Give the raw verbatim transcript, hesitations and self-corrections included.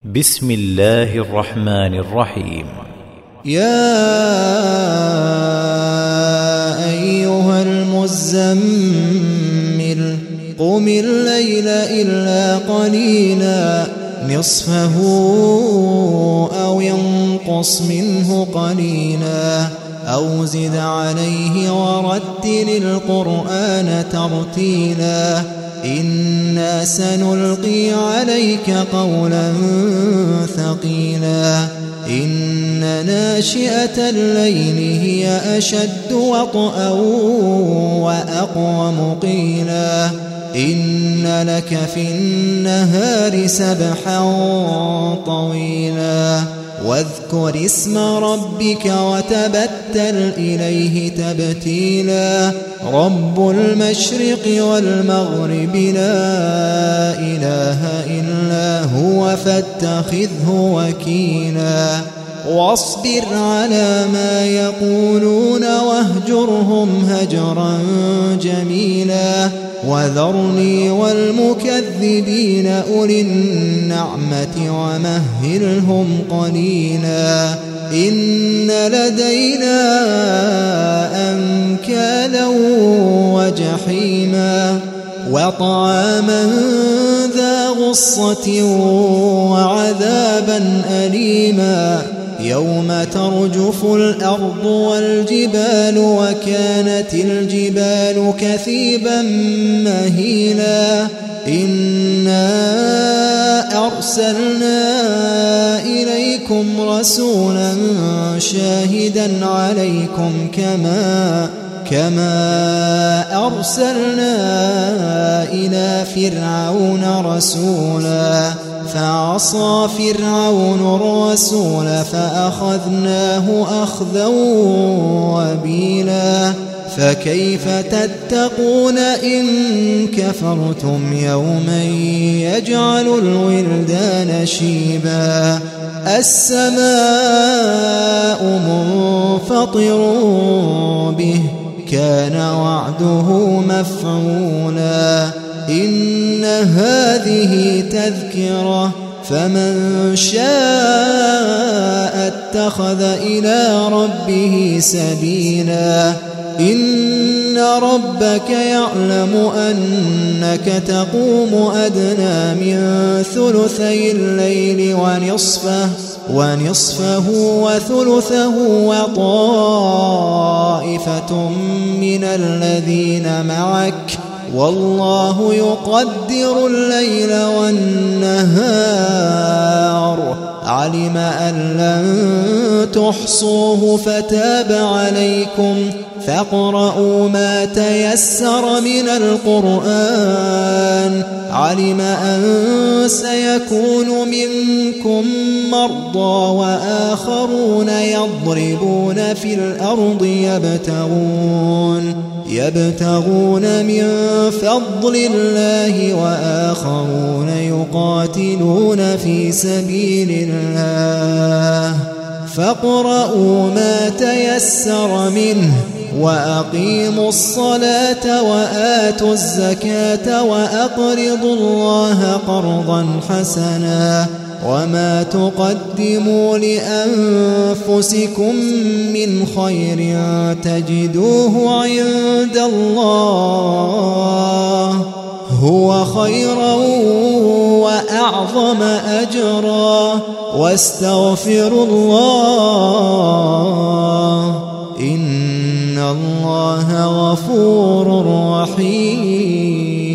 بسم الله الرحمن الرحيم. يا أيها المزمل قم الليل إلا قليلا نصفه أو ينقص منه قليلا أو زد عليه ورتل القرآن ترتيلا إنا سنلقي عليك قولا ثقيلا إن ناشئة الليل هي أشد وطئا وأقوم قيلا إن لك في النهار سبحا طويلا واذكر اسم ربك وتبتل إليه تبتيلا رب المشرق والمغرب لا إله إلا هو فاتخذه وكيلا واصبر على ما يقولون واهجرهم هجرا جميلا وذرني والمكذبين أولي النعمة ومهلهم قليلا إن لدينا أنكالا وجحيما وطعاما ذا غصة وعذابا أليما يوم ترجف الأرض والجبال وكانت الجبال كثيبا مهيلا إنا أرسلنا إليكم رسولا شاهدا عليكم كما كما أرسلنا إلى فرعون رسولا فعصى فرعون الرسول فأخذناه أخذا وبيلا فكيف تتقون إن كفرتم يوما يجعل الولدان شيبا السماء منفطر به كان وعده مفعولا إن هذه تذكرة فمن شاء اتخذ إلى ربه سبيلا إن ربك يعلم أنك تقوم أدنى من ثلثي الليل ونصفه ونصفه وثلثه وطائفة من الذين معك والله يقدر الليل والنهار علم أن لن تحصوه فتاب عليكم فاقرؤوا ما تيسر من القرآن علم أن سيكون منكم مرضى وآخرون يضربون في الأرض يبتغون يبتغون من فضل الله وآخرون يقاتلون في سبيل الله فاقرؤوا ما تيسر منه وأقيموا الصلاة وآتوا الزكاة وأقرضوا الله قرضا حسنا وما تقدموا لأنفسكم من خير تجدوه عند الله هو خيرا وأعظم أجرا واستغفروا الله إن الله غفور رحيم.